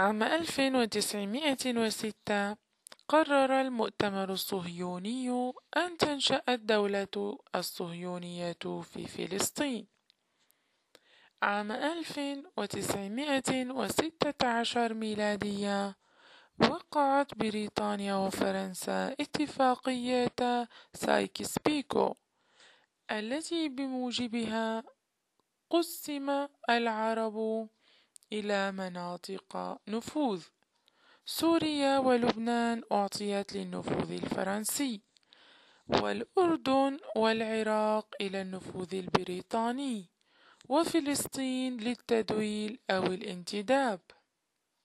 عام 1906 قرر المؤتمر الصهيوني أن تنشأ الدولة الصهيونية في فلسطين. عام 1916 ميلادية وقعت بريطانيا وفرنسا اتفاقية سايكس بيكو التي بموجبها قسم العرب إلى مناطق نفوذ. سوريا ولبنان أعطيت للنفوذ الفرنسي، والأردن والعراق إلى النفوذ البريطاني، وفلسطين للتدويل أو الانتداب.